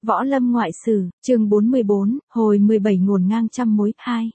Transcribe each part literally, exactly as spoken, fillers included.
Võ Lâm ngoại sử, chương bốn mươi bốn, hồi mười bảy ngổn ngang trăm mối, hai.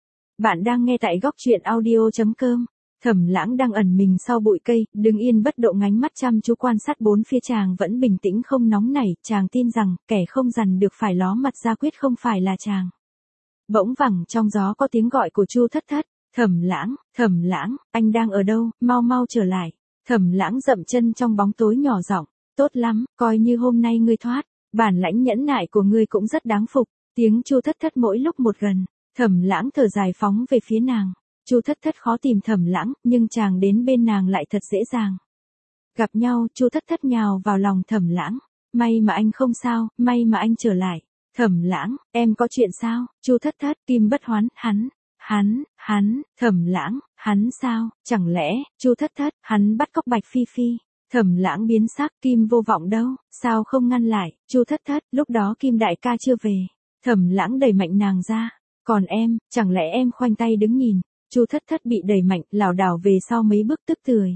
Bạn đang nghe tại góc truyện audio chấm com. Thẩm Lãng đang ẩn mình sau bụi cây, đứng yên bất động ngánh mắt chăm chú quan sát bốn phía. Chàng vẫn bình tĩnh không nóng nảy, chàng tin rằng, kẻ không dằn được phải ló mặt ra quyết không phải là chàng. Bỗng vẳng trong gió có tiếng gọi của Chu Thất Thất, Thẩm Lãng, Thẩm Lãng, anh đang ở đâu, mau mau trở lại. Thẩm Lãng dậm chân trong bóng tối nhỏ giọng, tốt lắm, coi như hôm nay ngươi thoát. Bản lãnh nhẫn nại của ngươi cũng rất đáng phục. Tiếng Chu Thất Thất mỗi lúc một gần. Thẩm Lãng thở dài phóng về phía nàng. Chu Thất Thất khó tìm Thẩm Lãng, nhưng chàng đến bên nàng lại thật dễ dàng. Gặp nhau, Chu Thất Thất nhào vào lòng Thẩm Lãng. May mà anh không sao, may mà anh trở lại. Thẩm Lãng, em có chuyện sao? Chu Thất Thất, Kim Bất Hoán, hắn, hắn, hắn, Thẩm Lãng, hắn sao? Chẳng lẽ, Chu Thất Thất, hắn bắt cóc Bạch Phi Phi? Thẩm Lãng biến sắc, Kim Vô Vọng đâu, sao không ngăn lại? Chu Thất Thất, lúc đó Kim đại ca chưa về. Thẩm Lãng đẩy mạnh nàng ra, còn em, chẳng lẽ em khoanh tay đứng nhìn? Chu Thất Thất bị đẩy mạnh, lảo đảo về sau mấy bước tức tưởi.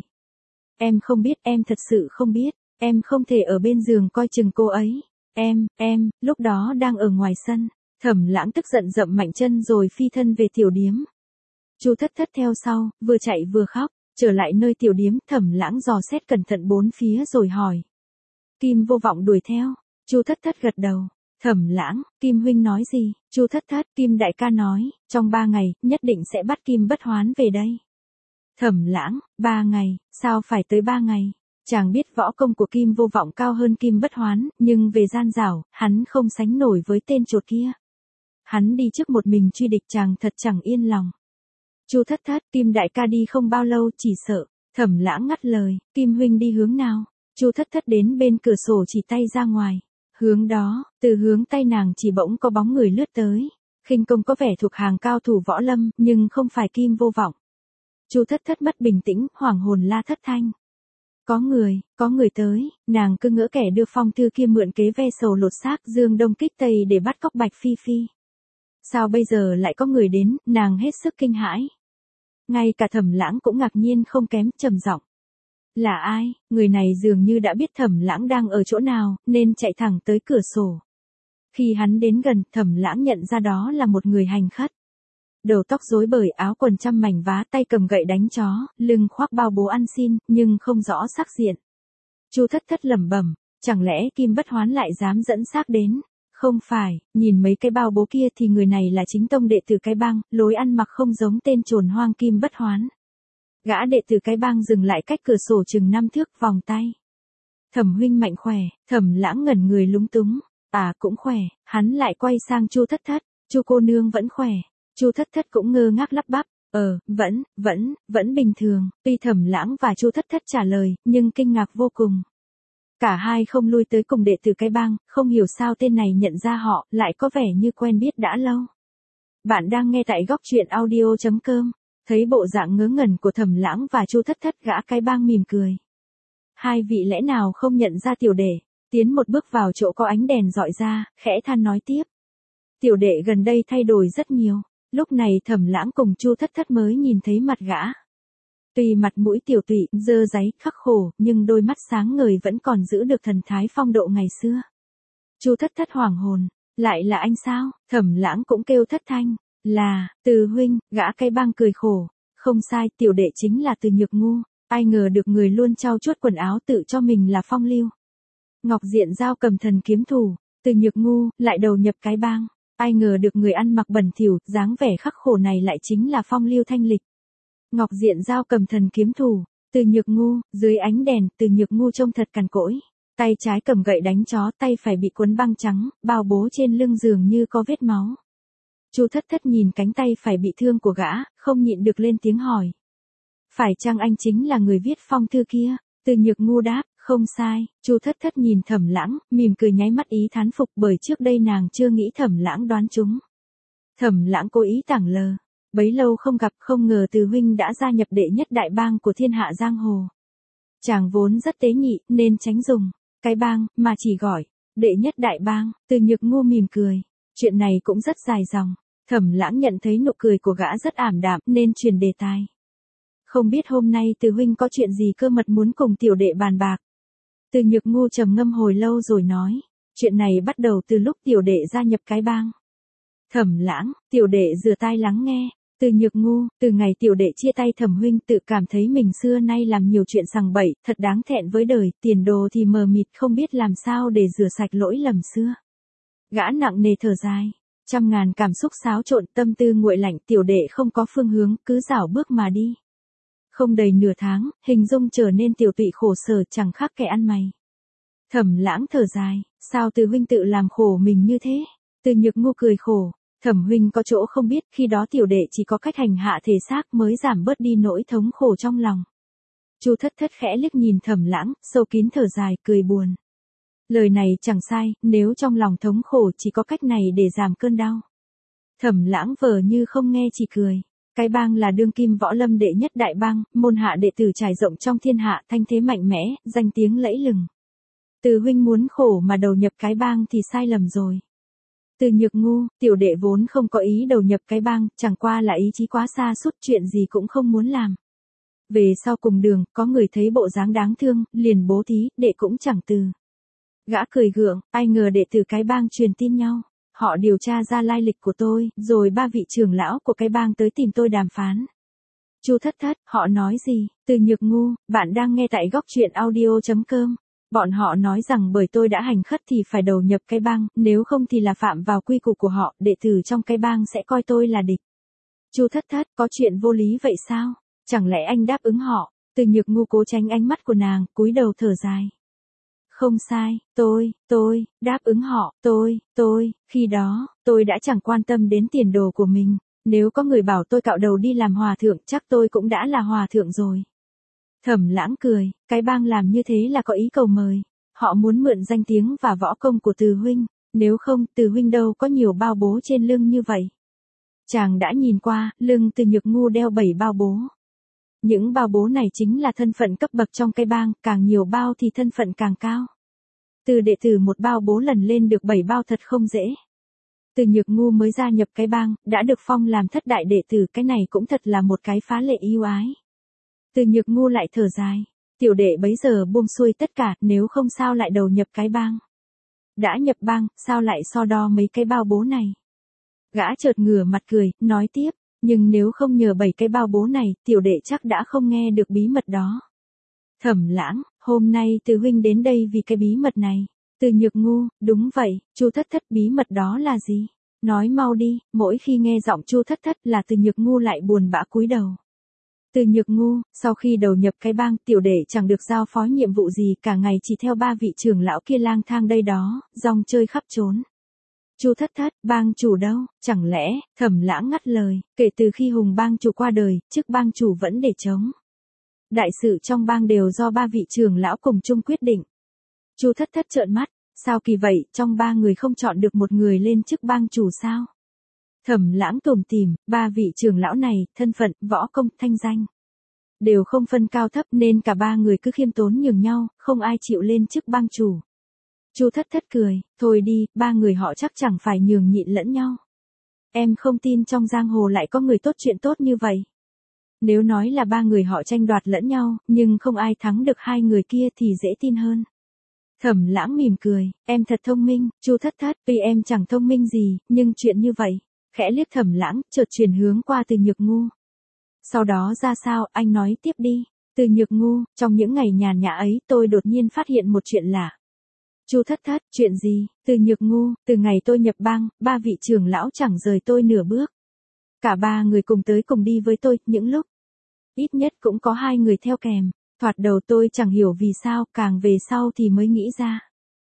Em không biết, em thật sự không biết, em không thể ở bên giường coi chừng cô ấy. Em, em, lúc đó đang ở ngoài sân. Thẩm Lãng tức giận dậm mạnh chân rồi phi thân về tiểu điếm. Chu Thất Thất theo sau, vừa chạy vừa khóc. Trở lại nơi tiểu điếm, Thẩm Lãng dò xét cẩn thận bốn phía rồi hỏi. Kim Vô Vọng đuổi theo. Chu Thất Thất gật đầu. Thẩm Lãng, Kim huynh nói gì? Chu Thất Thất, Kim đại ca nói, trong ba ngày, nhất định sẽ bắt Kim Bất Hoán về đây. Thẩm Lãng, ba ngày, sao phải tới ba ngày? Chàng biết võ công của Kim Vô Vọng cao hơn Kim Bất Hoán, nhưng về gian dảo, hắn không sánh nổi với tên chuột kia. Hắn đi trước một mình truy địch, chàng thật chẳng yên lòng. Chu Thất Thất, Kim đại ca đi không bao lâu, chỉ sợ. Thẩm Lãng ngắt lời, Kim huynh đi hướng nào? Chu Thất Thất đến bên cửa sổ chỉ tay ra ngoài. Hướng đó, từ hướng tay nàng chỉ bỗng có bóng người lướt tới. Khinh công có vẻ thuộc hàng cao thủ võ lâm, nhưng không phải Kim Vô Vọng. Chu Thất Thất mất bình tĩnh, hoảng hồn la thất thanh. Có người, có người tới, nàng cứ ngỡ kẻ đưa phong thư kia mượn kế ve sầu lột xác dương đông kích tây để bắt cóc Bạch Phi Phi. Sao bây giờ lại có người đến, nàng hết sức kinh hãi. Ngay cả Thẩm Lãng cũng ngạc nhiên không kém, trầm giọng. Là ai? Người này dường như đã biết Thẩm Lãng đang ở chỗ nào, nên chạy thẳng tới cửa sổ. Khi hắn đến gần, Thẩm Lãng nhận ra đó là một người hành khất. Đầu tóc rối bời, áo quần trăm mảnh vá, tay cầm gậy đánh chó, lưng khoác bao bố ăn xin, nhưng không rõ sắc diện. Chu Thất Thất lẩm bẩm, chẳng lẽ Kim Bất Hoán lại dám dẫn xác đến? Không phải, nhìn mấy cái bao bố kia thì người này là chính tông đệ tử cái bang, lối ăn mặc không giống tên trồn hoang Kim Bất Hoán. Gã đệ tử cái bang dừng lại cách cửa sổ chừng năm thước, vòng tay. Thẩm huynh mạnh khỏe. Thẩm Lãng ngẩn người lúng túng. À cũng khỏe. Hắn lại quay sang Chu Thất Thất. Chu cô nương vẫn khỏe. Chu Thất Thất cũng ngơ ngác lắp bắp. Ờ, vẫn, vẫn, vẫn bình thường. Tuy Thẩm Lãng và Chu Thất Thất trả lời, nhưng kinh ngạc vô cùng. Cả hai không lui tới cùng đệ tử cái bang, không hiểu sao tên này nhận ra họ, lại có vẻ như quen biết đã lâu. Bạn đang nghe tại góc truyện audio chấm com. Thấy bộ dạng ngớ ngẩn của Thẩm Lãng và Chu Thất Thất, gã cái bang mỉm cười. Hai vị lẽ nào không nhận ra tiểu đệ? Tiến một bước vào chỗ có ánh đèn rọi ra, khẽ than nói tiếp. Tiểu đệ gần đây thay đổi rất nhiều. Lúc này Thẩm Lãng cùng Chu Thất Thất mới nhìn thấy mặt gã. Tuy mặt mũi tiểu tụy, dơ dáy, khắc khổ, nhưng đôi mắt sáng ngời vẫn còn giữ được thần thái phong độ ngày xưa. Chu Thất Thất hoảng hồn. Lại là anh sao? Thẩm Lãng cũng kêu thất thanh. Là, Từ huynh. Gã cái bang cười khổ. Không sai, tiểu đệ chính là Từ Nhược Ngu. Ai ngờ được người luôn trau chuốt quần áo tự cho mình là phong lưu. Ngọc Diện Giao cầm thần kiếm thủ. Từ Nhược Ngu, lại đầu nhập cái bang. Ai ngờ được người ăn mặc bẩn thỉu, dáng vẻ khắc khổ này lại chính là phong lưu thanh lịch. Ngọc Diện Giao cầm thần kiếm thủ. Từ Nhược Ngu, dưới ánh đèn, Từ Nhược Ngu trông thật cằn cỗi. Tay trái cầm gậy đánh chó, tay phải bị cuốn băng trắng, bao bố trên lưng dường như có vết máu. Chu Thất Thất nhìn cánh tay phải bị thương của gã, không nhịn được lên tiếng hỏi. Phải chăng anh chính là người viết phong thư kia? Từ Nhược Ngu đáp, không sai. Chu Thất Thất nhìn Thẩm Lãng, mỉm cười nháy mắt ý thán phục, bởi trước đây nàng chưa nghĩ Thẩm Lãng đoán trúng. Thẩm Lãng cố ý tảng lờ. Bấy lâu không gặp, không ngờ Từ huynh đã gia nhập đệ nhất đại bang của thiên hạ giang hồ. Chàng vốn rất tế nhị, nên tránh dùng cái bang, mà chỉ gọi đệ nhất đại bang. Từ Nhược Ngu mỉm cười. Chuyện này cũng rất dài dòng. Thẩm Lãng nhận thấy nụ cười của gã rất ảm đạm, nên chuyển đề tài. Không biết hôm nay Từ huynh có chuyện gì cơ mật muốn cùng tiểu đệ bàn bạc. Từ Nhược Ngu trầm ngâm hồi lâu rồi nói. Chuyện này bắt đầu từ lúc tiểu đệ gia nhập cái bang. Thẩm Lãng, tiểu đệ rửa tai lắng nghe. Từ Nhược Ngu, từ ngày tiểu đệ chia tay Thẩm huynh tự cảm thấy mình xưa nay làm nhiều chuyện sằng bậy, thật đáng thẹn với đời, tiền đồ thì mờ mịt không biết làm sao để rửa sạch lỗi lầm xưa. Gã nặng nề thở dài, trăm ngàn cảm xúc xáo trộn, tâm tư nguội lạnh, tiểu đệ không có phương hướng, cứ dảo bước mà đi. Không đầy nửa tháng, hình dung trở nên tiểu tụy khổ sở chẳng khác kẻ ăn mày. Thẩm Lãng thở dài, sao Từ huynh tự làm khổ mình như thế? Từ Nhược Ngu cười khổ. Thẩm huynh có chỗ không biết, khi đó tiểu đệ chỉ có cách hành hạ thể xác mới giảm bớt đi nỗi thống khổ trong lòng. Chu Thất Thất khẽ liếc nhìn Thẩm Lãng, sâu kín thở dài, cười buồn. Lời này chẳng sai, nếu trong lòng thống khổ chỉ có cách này để giảm cơn đau. Thẩm Lãng vờ như không nghe chỉ cười. Cái bang là đương kim võ lâm đệ nhất đại bang, môn hạ đệ tử trải rộng trong thiên hạ, thanh thế mạnh mẽ, danh tiếng lẫy lừng. Từ huynh muốn khổ mà đầu nhập cái bang thì sai lầm rồi. Từ Nhược Ngu, tiểu đệ vốn không có ý đầu nhập cái bang, chẳng qua là ý chí quá xa suốt, chuyện gì cũng không muốn làm. Về sau cùng đường, có người thấy bộ dáng đáng thương, liền bố thí, đệ cũng chẳng từ. Gã cười gượng, ai ngờ đệ tử cái bang truyền tin nhau. Họ điều tra ra lai lịch của tôi, rồi ba vị trưởng lão của cái bang tới tìm tôi đàm phán. Chu Thất Thất, họ nói gì? Từ Nhược Ngu, bạn đang nghe tại góc truyện audio chấm com. Bọn họ nói rằng bởi tôi đã hành khất thì phải đầu nhập cái bang, nếu không thì là phạm vào quy củ của họ, đệ tử trong cái bang sẽ coi tôi là địch. Chu Thất Thất, có chuyện vô lý vậy sao? Chẳng lẽ anh đáp ứng họ? Từ Nhược Ngu cố tránh ánh mắt của nàng, cúi đầu thở dài. Không sai, tôi, tôi, đáp ứng họ, tôi, tôi, khi đó, tôi đã chẳng quan tâm đến tiền đồ của mình. Nếu có người bảo tôi cạo đầu đi làm hòa thượng, chắc tôi cũng đã là hòa thượng rồi. Thẩm Lãng cười, cái bang làm như thế là có ý cầu mời. Họ muốn mượn danh tiếng và võ công của Từ huynh, nếu không, Từ huynh đâu có nhiều bao bố trên lưng như vậy. Chàng đã nhìn qua, lưng Từ Nhược Ngu đeo bảy bao bố. Những bao bố này chính là thân phận cấp bậc trong cái bang, càng nhiều bao thì thân phận càng cao. Từ đệ tử một bao bố lần lên được bảy bao thật không dễ. Từ Nhược Ngu mới gia nhập cái bang, đã được phong làm thất đại đệ tử, cái này cũng thật là một cái phá lệ ưu ái. Từ Nhược Ngu lại thở dài, tiểu đệ bấy giờ buông xuôi tất cả, nếu không sao lại đầu nhập cái bang. Đã nhập bang, sao lại so đo mấy cái bao bố này? Gã chợt ngửa mặt cười, nói tiếp, nhưng nếu không nhờ bảy cái bao bố này, tiểu đệ chắc đã không nghe được bí mật đó. Thẩm Lãng, hôm nay Từ huynh đến đây vì cái bí mật này. Từ Nhược Ngu, đúng vậy, Chu Thất Thất, bí mật đó là gì? Nói mau đi. Mỗi khi nghe giọng Chu Thất Thất là Từ Nhược Ngu lại buồn bã cúi đầu. Từ Nhược Ngu, sau khi đầu nhập cái bang, tiểu đệ chẳng được giao phó nhiệm vụ gì, cả ngày chỉ theo ba vị trưởng lão kia lang thang đây đó, rong chơi khắp trốn. Chu Thất Thất, bang chủ đâu? Chẳng lẽ? Thẩm Lãng ngắt lời, kể từ khi Hùng bang chủ qua đời, chức bang chủ vẫn để trống. Đại sự trong bang đều do ba vị trưởng lão cùng chung quyết định. Chu Thất Thất trợn mắt, sao kỳ vậy, trong ba người không chọn được một người lên chức bang chủ sao? Thẩm Lãng tủm tỉm, ba vị trưởng lão này, thân phận, võ công, thanh danh đều không phân cao thấp, nên cả ba người cứ khiêm tốn nhường nhau, không ai chịu lên chức bang chủ. Chu Thất Thất cười, thôi đi, ba người họ chắc chẳng phải nhường nhịn lẫn nhau. Em không tin trong giang hồ lại có người tốt chuyện tốt như vậy. Nếu nói là ba người họ tranh đoạt lẫn nhau, nhưng không ai thắng được hai người kia thì dễ tin hơn. Thẩm Lãng mỉm cười, em thật thông minh. Chu Thất Thất, tuy em chẳng thông minh gì, nhưng chuyện như vậy. Khẽ liếc Thẩm Lãng, chợt chuyển hướng qua Từ Nhược Ngu. Sau đó ra sao, anh nói tiếp đi. Từ Nhược Ngu, trong những ngày nhàn nhã ấy, tôi đột nhiên phát hiện một chuyện lạ. Chu Thất Thất, chuyện gì? Từ Nhược Ngu, từ ngày tôi nhập bang, ba vị trưởng lão chẳng rời tôi nửa bước. Cả ba người cùng tới cùng đi với tôi, những lúc ít nhất cũng có hai người theo kèm. Thoạt đầu tôi chẳng hiểu vì sao, càng về sau thì mới nghĩ ra.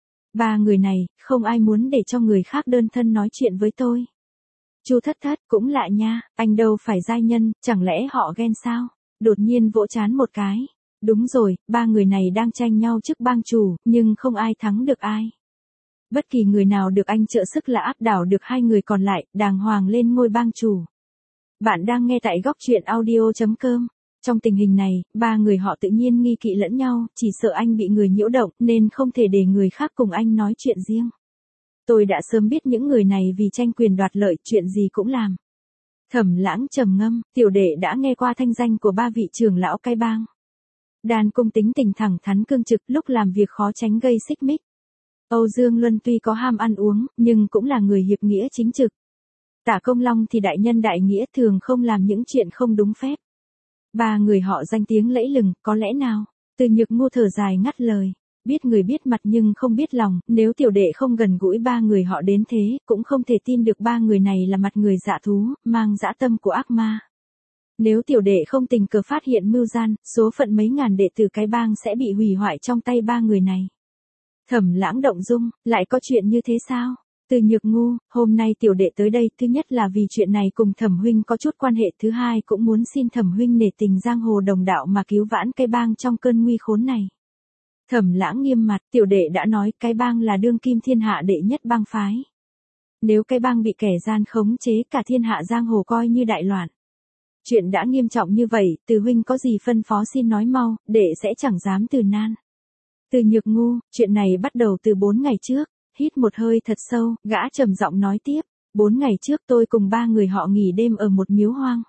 Ba người này, không ai muốn để cho người khác đơn thân nói chuyện với tôi. Chu Thất Thất, cũng lạ nha, anh đâu phải giai nhân, chẳng lẽ họ ghen sao? Đột nhiên vỗ trán một cái. Đúng rồi, ba người này đang tranh nhau chức bang chủ, nhưng không ai thắng được ai. Bất kỳ người nào được anh trợ sức là áp đảo được hai người còn lại, đàng hoàng lên ngôi bang chủ. Bạn đang nghe tại góc truyện audio chấm com. Trong tình hình này, ba người họ tự nhiên nghi kỵ lẫn nhau, chỉ sợ anh bị người nhiễu động, nên không thể để người khác cùng anh nói chuyện riêng. Tôi đã sớm biết những người này vì tranh quyền đoạt lợi, chuyện gì cũng làm. Thẩm Lãng trầm ngâm, tiểu đệ đã nghe qua thanh danh của ba vị trưởng lão cái bang. Đàn cung tính tình thẳng thắn cương trực, lúc làm việc khó tránh gây xích mích. Âu Dương Luân tuy có ham ăn uống, nhưng cũng là người hiệp nghĩa chính trực. Tả Công Long thì đại nhân đại nghĩa, thường không làm những chuyện không đúng phép. Ba người họ danh tiếng lẫy lừng, có lẽ nào? Từ Nhược Ngu thở dài ngắt lời. Biết người biết mặt nhưng không biết lòng, nếu tiểu đệ không gần gũi ba người họ đến thế, cũng không thể tin được ba người này là mặt người dạ thú, mang dã tâm của ác ma. Nếu tiểu đệ không tình cờ phát hiện mưu gian, số phận mấy ngàn đệ tử cái bang sẽ bị hủy hoại trong tay ba người này. Thẩm Lãng động dung, lại có chuyện như thế sao? Từ Nhược Ngu, hôm nay tiểu đệ tới đây, thứ nhất là vì chuyện này cùng Thẩm huynh có chút quan hệ, thứ hai cũng muốn xin Thẩm huynh nể tình giang hồ đồng đạo mà cứu vãn cái bang trong cơn nguy khốn này. Thẩm Lãng nghiêm mặt, tiểu đệ đã nói cái bang là đương kim thiên hạ đệ nhất bang phái. Nếu cái bang bị kẻ gian khống chế, cả thiên hạ giang hồ coi như đại loạn. Chuyện đã nghiêm trọng như vậy, Từ huynh có gì phân phó xin nói mau, đệ sẽ chẳng dám từ nan. Từ Nhược Ngu, chuyện này bắt đầu từ bốn ngày trước. Hít một hơi thật sâu, gã trầm giọng nói tiếp, bốn ngày trước tôi cùng ba người họ nghỉ đêm ở một miếu hoang.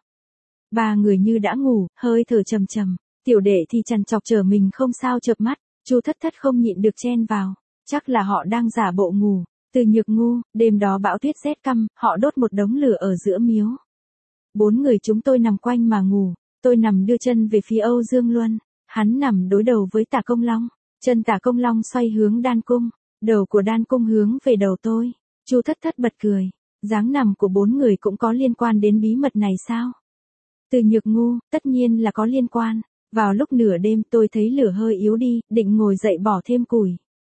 Ba người như đã ngủ, hơi thở trầm trầm, tiểu đệ thì chằn chọc chờ mình không sao chợp mắt, Chu Thất Thất không nhịn được chen vào, chắc là họ đang giả bộ ngủ. Từ Nhược Ngu, đêm đó bão tuyết rét căm, họ đốt một đống lửa ở giữa miếu. Bốn người chúng tôi nằm quanh mà ngủ, tôi nằm đưa chân về phía Âu Dương Luân, hắn nằm đối đầu với Tả Công Long, chân Tả Công Long xoay hướng đan cung. Đầu của đan cung hướng về đầu tôi. Chu Thất Thất bật cười. Dáng nằm của bốn người cũng có liên quan đến bí mật này sao? Từ Nhược Ngu, tất nhiên là có liên quan. Vào lúc nửa đêm tôi thấy lửa hơi yếu đi, định ngồi dậy bỏ thêm củi.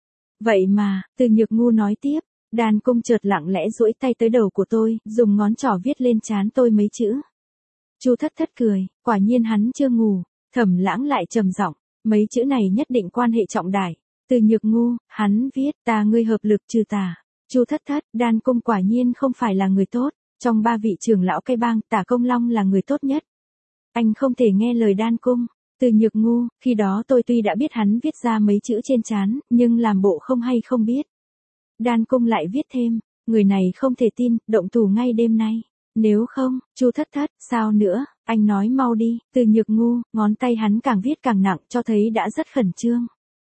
Vậy mà, Từ Nhược Ngu nói tiếp, đan cung chợt lặng lẽ duỗi tay tới đầu của tôi, dùng ngón trỏ viết lên trán tôi mấy chữ. Chu Thất Thất cười, quả nhiên hắn chưa ngủ. Thẩm Lãng lại trầm giọng, mấy chữ này nhất định quan hệ trọng đại. Từ Nhược Ngu, hắn viết, ta ngươi hợp lực trừ tà. Chu Thất Thất, đan cung quả nhiên không phải là người tốt, trong ba vị trưởng lão cái bang, Tả Công Long là người tốt nhất. Anh không thể nghe lời đan cung. Từ Nhược Ngu, khi đó tôi tuy đã biết hắn viết ra mấy chữ trên trán, nhưng làm bộ không hay không biết. Đan cung lại viết thêm, người này không thể tin, động thủ ngay đêm nay. Nếu không, Chu Thất Thất, sao nữa, anh nói mau đi. Từ Nhược Ngu, ngón tay hắn càng viết càng nặng, cho thấy đã rất khẩn trương.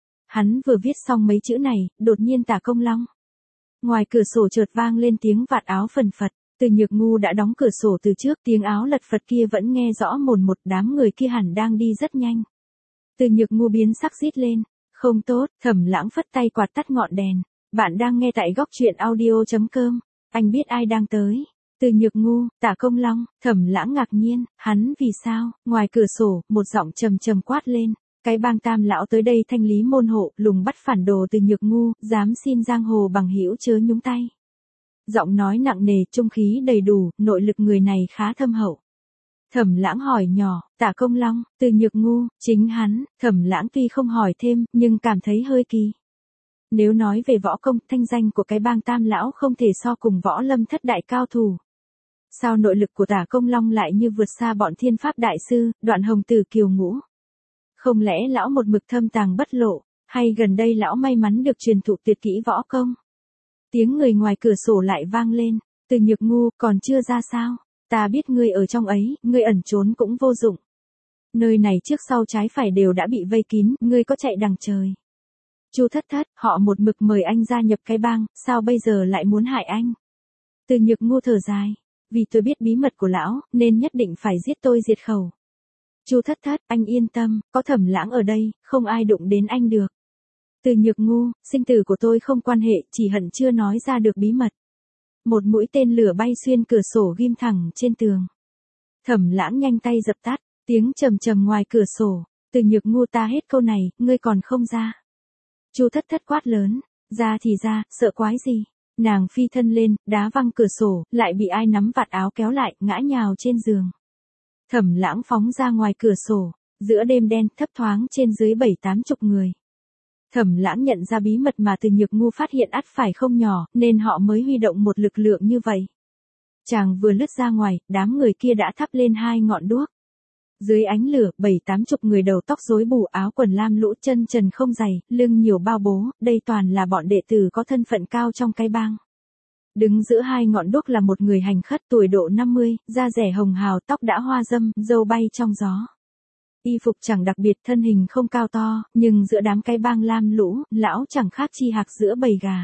Hắn vừa viết xong mấy chữ này, đột nhiên Tả Công Long. Ngoài cửa sổ chợt vang lên tiếng vạt áo phần phật, Từ Nhược Ngu đã đóng cửa sổ từ trước, tiếng áo lật phật kia vẫn nghe rõ mồn một, đám người kia hẳn đang đi rất nhanh. Từ Nhược Ngu biến sắc rít lên, không tốt, Thẩm Lãng phất tay quạt tắt ngọn đèn, bạn đang nghe tại góc truyện audio chấm com, anh biết ai đang tới. Từ Nhược Ngu, Tả Công Long, Thẩm Lãng ngạc nhiên, hắn vì sao? Ngoài cửa sổ, một giọng trầm trầm quát lên. Cái bang Tam lão tới đây thanh lý môn hộ, lùng bắt phản đồ Từ Nhược Ngu, dám xin giang hồ bằng hữu chớ nhúng tay. Giọng nói nặng nề, trung khí đầy đủ, nội lực người này khá thâm hậu. Thẩm Lãng hỏi nhỏ, Tả Công Long, Từ Nhược Ngu, chính hắn. Thẩm Lãng tuy không hỏi thêm, nhưng cảm thấy hơi kỳ. Nếu nói về võ công, thanh danh của cái bang Tam lão không thể so cùng Võ Lâm thất đại cao thủ. Sao nội lực của Tả Công Long lại như vượt xa bọn Thiên Pháp đại sư, Đoạn Hồng Tử Kiều Ngũ? Không lẽ lão một mực thâm tàng bất lộ, hay gần đây lão may mắn được truyền thụ tuyệt kỹ võ công? Tiếng người ngoài cửa sổ lại vang lên, Từ Nhược Ngu, còn chưa ra sao? Ta biết ngươi ở trong ấy, ngươi ẩn trốn cũng vô dụng. Nơi này trước sau trái phải đều đã bị vây kín, ngươi có chạy đằng trời. Chu Thất Thất, họ một mực mời anh gia nhập cái bang, sao bây giờ lại muốn hại anh? Từ Nhược Ngu thở dài, vì tôi biết bí mật của lão, nên nhất định phải giết tôi diệt khẩu. Chu Thất Thất, anh yên tâm, có Thẩm Lãng ở đây, không ai đụng đến anh được. Từ Nhược Ngu, sinh tử của tôi không quan hệ, chỉ hận chưa nói ra được bí mật. Một mũi tên lửa bay xuyên cửa sổ ghim thẳng trên tường. Thẩm Lãng nhanh tay dập tắt, tiếng trầm trầm ngoài cửa sổ. Từ Nhược Ngu, ta hết câu này, ngươi còn không ra. Chu Thất Thất quát lớn, ra thì ra, sợ quái gì? Nàng phi thân lên, đá văng cửa sổ, lại bị ai nắm vạt áo kéo lại, ngã nhào trên giường. Thẩm Lãng phóng ra ngoài cửa sổ, giữa đêm đen thấp thoáng trên dưới bảy tám chục người. Thẩm Lãng nhận ra bí mật mà Từ Nhược Ngu phát hiện ắt phải không nhỏ, nên họ mới huy động một lực lượng như vậy. Chàng vừa lướt ra ngoài, đám người kia đã thắp lên hai ngọn đuốc. Dưới ánh lửa, bảy tám chục người đầu tóc rối bù, áo quần lam lũ, chân trần không giày, lưng nhiều bao bố, đây toàn là bọn đệ tử có thân phận cao trong cái bang. Đứng giữa hai ngọn đuốc là một người hành khất tuổi độ năm mươi, da rẻ hồng hào, tóc đã hoa râm, râu bay trong gió. Y phục chẳng đặc biệt, thân hình không cao to, nhưng giữa đám cái bang lam lũ, lão chẳng khác chi hạc giữa bầy gà.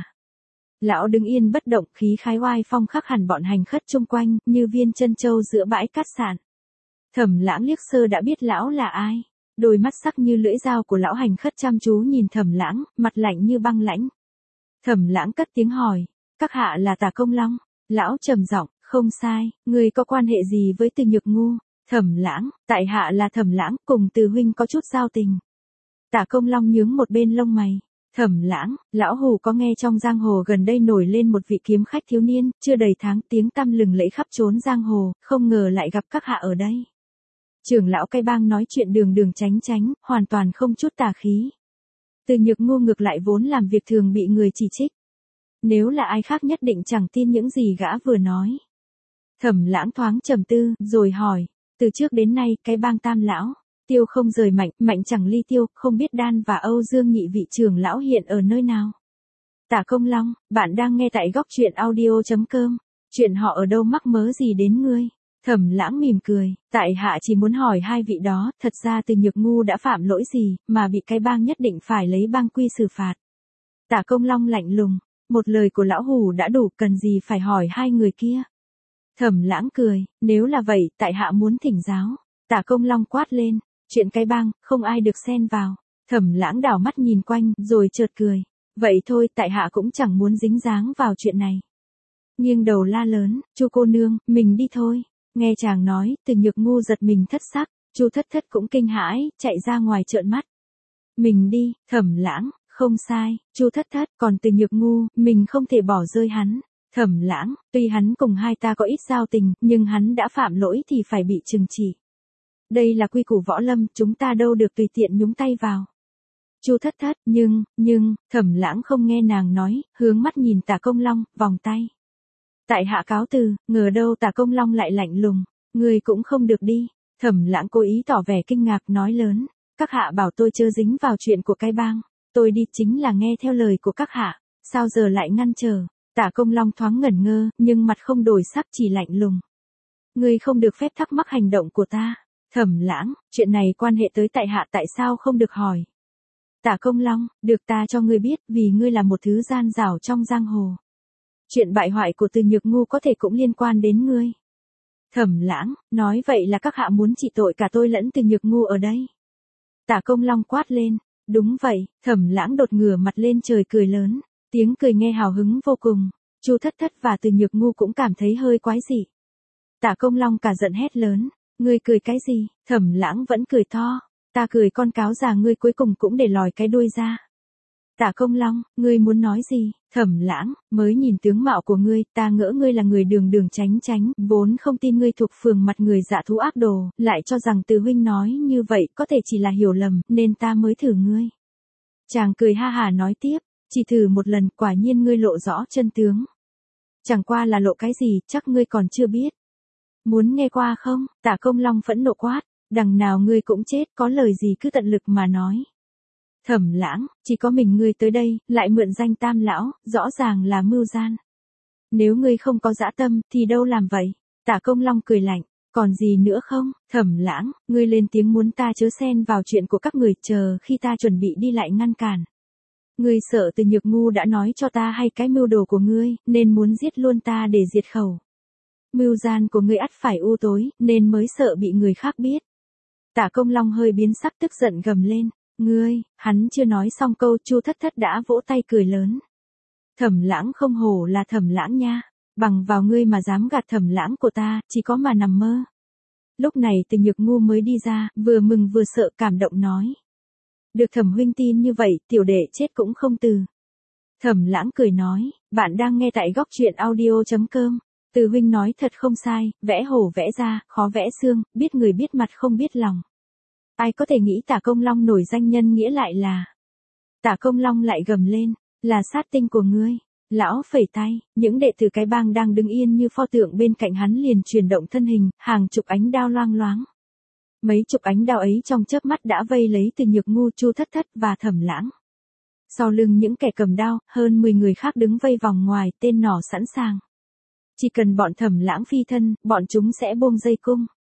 Lão đứng yên bất động, khí khái oai phong khắc hẳn bọn hành khất chung quanh, như viên chân châu giữa bãi cát sạn. Thẩm Lãng liếc sơ đã biết lão là ai. Đôi mắt sắc như lưỡi dao của lão hành khất chăm chú nhìn Thẩm Lãng, mặt lạnh như băng lãnh. Thẩm Lãng cất tiếng hỏi, các hạ là Tả Công Long? Lão trầm giọng, không sai, người có quan hệ gì với Từ Nhược Ngu? Thẩm Lãng, tại hạ là Thẩm Lãng, cùng Từ huynh có chút giao tình. Tả Công Long nhướng một bên lông mày. Thẩm Lãng, lão hù có nghe trong giang hồ gần đây nổi lên một vị kiếm khách thiếu niên, chưa đầy tháng tiếng tăm lừng lẫy khắp trốn giang hồ, không ngờ lại gặp các hạ ở đây. Trưởng lão cái bang nói chuyện đường đường tránh tránh, hoàn toàn không chút tà khí. Từ Nhược Ngu ngược lại vốn làm việc thường bị người chỉ trích. Nếu là ai khác nhất định chẳng tin những gì gã vừa nói. Thẩm Lãng thoáng trầm tư, rồi hỏi, từ trước đến nay cái bang Tam lão, Tiêu không rời Mạnh, Mạnh chẳng ly Tiêu, không biết Đan và Âu Dương nhị vị trưởng lão hiện ở nơi nào. Tả Công Long, bạn đang nghe tại góc truyện audio chấm com, chuyện họ ở đâu mắc mớ gì đến ngươi. Thẩm Lãng mỉm cười, tại hạ chỉ muốn hỏi hai vị đó, thật ra Từ Nhược Ngu đã phạm lỗi gì, mà bị cái bang nhất định phải lấy bang quy xử phạt. Tả Công Long lạnh lùng, một lời của lão hù đã đủ, cần gì phải hỏi hai người kia. Thẩm Lãng cười, nếu là vậy, tại hạ muốn thỉnh giáo. Tả Công Long quát lên, chuyện cái bang, không ai được xen vào. Thẩm Lãng đảo mắt nhìn quanh, rồi chợt cười, vậy thôi, tại hạ cũng chẳng muốn dính dáng vào chuyện này. Nghiêng đầu la lớn, Chu cô nương, mình đi thôi. Nghe chàng nói, Từ Nhược Ngu giật mình thất sắc, Chu Thất Thất cũng kinh hãi, chạy ra ngoài trợn mắt. Mình đi, Thẩm Lãng, không sai, Chu Thất Thất, còn Từ Nhược Ngu, mình không thể bỏ rơi hắn. Thẩm Lãng, tuy hắn cùng hai ta có ít giao tình, nhưng hắn đã phạm lỗi thì phải bị trừng trị. Đây là quy củ võ lâm, chúng ta đâu được tùy tiện nhúng tay vào. Chu Thất Thất, nhưng, nhưng, Thẩm Lãng không nghe nàng nói, hướng mắt nhìn Tả Công Long, vòng tay. Tại hạ cáo từ, ngờ đâu Tả Công Long lại lạnh lùng, người cũng không được đi. Thẩm Lãng cố ý tỏ vẻ kinh ngạc nói lớn, các hạ bảo tôi chớ dính vào chuyện của cái bang, tôi đi chính là nghe theo lời của các hạ, sao giờ lại ngăn trở. Tả Công Long thoáng ngẩn ngơ, nhưng mặt không đổi sắc, chỉ lạnh lùng. Ngươi không được phép thắc mắc hành động của ta. Thẩm Lãng, chuyện này quan hệ tới tại hạ, tại sao không được hỏi. Tả Công Long, được ta cho ngươi biết, vì ngươi là một thứ gian dảo trong giang hồ. Chuyện bại hoại của Từ Nhược Ngu có thể cũng liên quan đến ngươi. Thẩm Lãng, nói vậy là các hạ muốn trị tội cả tôi lẫn Từ Nhược Ngu ở đây. Tả Công Long quát lên, đúng vậy. Thẩm Lãng đột ngửa mặt lên trời cười lớn, tiếng cười nghe hào hứng vô cùng. Chu Thất Thất và Từ Nhược Ngu cũng cảm thấy hơi quái dị. Tả Công Long cả giận hét lớn, ngươi cười cái gì? Thẩm Lãng vẫn cười to, ta cười con cáo già ngươi cuối cùng cũng để lòi cái đuôi ra. Tả Công Long, ngươi muốn nói gì? Thẩm Lãng, mới nhìn tướng mạo của ngươi, ta ngỡ ngươi là người đường đường tránh tránh, vốn không tin ngươi thuộc phường mặt người dạ thú ác đồ, lại cho rằng Từ huynh nói như vậy có thể chỉ là hiểu lầm, nên ta mới thử ngươi. Chàng cười ha hà nói tiếp, chỉ thử một lần, quả nhiên ngươi lộ rõ chân tướng. Chẳng qua là lộ cái gì, chắc ngươi còn chưa biết. Muốn nghe qua không? Tả Công Long phẫn nộ quát, đằng nào ngươi cũng chết, có lời gì cứ tận lực mà nói. Thẩm Lãng, chỉ có mình ngươi tới đây, lại mượn danh Tam lão, rõ ràng là mưu gian. Nếu ngươi không có dã tâm, thì đâu làm vậy? Tả Công Long cười lạnh, còn gì nữa không? Thẩm Lãng, ngươi lên tiếng muốn ta chớ xen vào chuyện của các người, chờ khi ta chuẩn bị đi lại ngăn cản. Ngươi sợ Từ Nhược Ngu đã nói cho ta hay cái mưu đồ của ngươi, nên muốn giết luôn ta để diệt khẩu. Mưu gian của ngươi ắt phải u tối, nên mới sợ bị người khác biết. Tả Công Long hơi biến sắc tức giận gầm lên, ngươi, hắn chưa nói xong câu, Chu Thất Thất đã vỗ tay cười lớn. Thẩm Lãng không hổ là Thẩm Lãng nha, bằng vào ngươi mà dám gạt Thẩm Lãng của ta, chỉ có mà nằm mơ. Lúc này Từ Nhược Ngu mới đi ra, vừa mừng vừa sợ, cảm động nói. Được Thẩm huynh tin như vậy, tiểu đệ chết cũng không từ. Thẩm Lãng cười nói, bạn đang nghe tại góc truyện audio chấm com. Từ huynh nói thật không sai, vẽ hổ vẽ ra, khó vẽ xương, biết người biết mặt không biết lòng. Ai có thể nghĩ Tả Công Long nổi danh nhân nghĩa lại là. Tả Công Long lại gầm lên, là sát tinh của ngươi. Lão phẩy tay, những đệ tử cái bang đang đứng yên như pho tượng bên cạnh hắn liền chuyển động thân hình, hàng chục ánh đao loang loáng. Mấy chục ánh đao ấy trong chớp mắt đã vây lấy Từ Nhược Ngu, Chu Thất Thất và Thẩm Lãng. Sau lưng những kẻ cầm đao, hơn mười người khác đứng vây vòng ngoài, tên nỏ sẵn sàng. Chỉ cần bọn Thẩm Lãng phi thân, bọn chúng sẽ buông dây cung.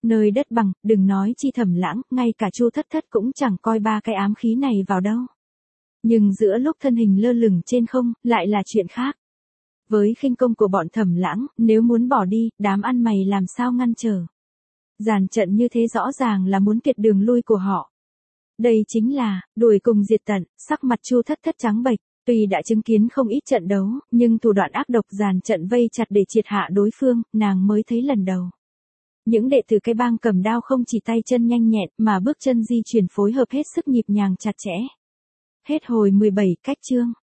Nơi đất bằng, đừng nói chi Thẩm Lãng, ngay cả Chu Thất Thất cũng chẳng coi ba cái ám khí này vào đâu. Nhưng giữa lúc thân hình lơ lửng trên không, lại là chuyện khác. Với khinh công của bọn Thẩm Lãng, nếu muốn bỏ đi, đám ăn mày làm sao ngăn trở. Dàn trận như thế rõ ràng là muốn tuyệt đường lui của họ. Đây chính là, đuổi cùng diệt tận, sắc mặt Chu Thất Thất trắng bệch, tuy đã chứng kiến không ít trận đấu, nhưng thủ đoạn ác độc dàn trận vây chặt để triệt hạ đối phương, nàng mới thấy lần đầu. Những đệ tử cái bang cầm đao không chỉ tay chân nhanh nhẹn, mà bước chân di chuyển phối hợp hết sức nhịp nhàng chặt chẽ. Hết hồi mười bảy cách chương.